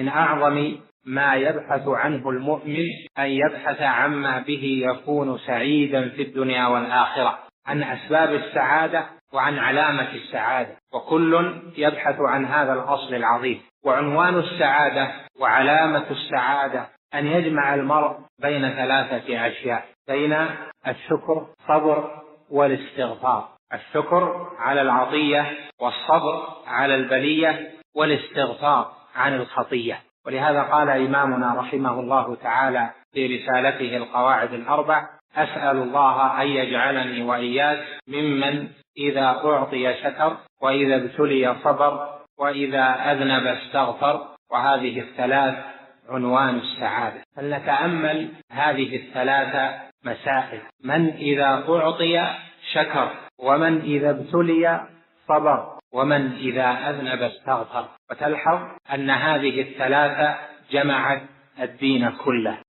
من أعظم ما يبحث عنه المؤمن أن يبحث عما به يكون سعيدا في الدنيا والآخرة، عن أسباب السعادة وعن علامة السعادة، وكل يبحث عن هذا الأصل العظيم. وعنوان السعادة وعلامة السعادة أن يجمع المرء بين 3 أشياء: بين الشكر، الصبر، والاستغفار. الشكر على العطية، والصبر على البلية، والاستغفار عن الخطية. ولهذا قال إمامنا رحمه الله تعالى في رسالته القواعد الأربع: أسأل الله أن يجعلني وإياك ممن إذا أعطي شكر، وإذا ابتلي صبر، وإذا أذنب استغفر. وهذه الثلاث عنوان السعادة. فلنتأمل هذه ال3 مسائل: من إذا أعطي شكر، ومن إذا ابتلي صبر، ومن إذا أذنب استغفر. وتلحظ أن هذه ال3 جمعت الدين كله.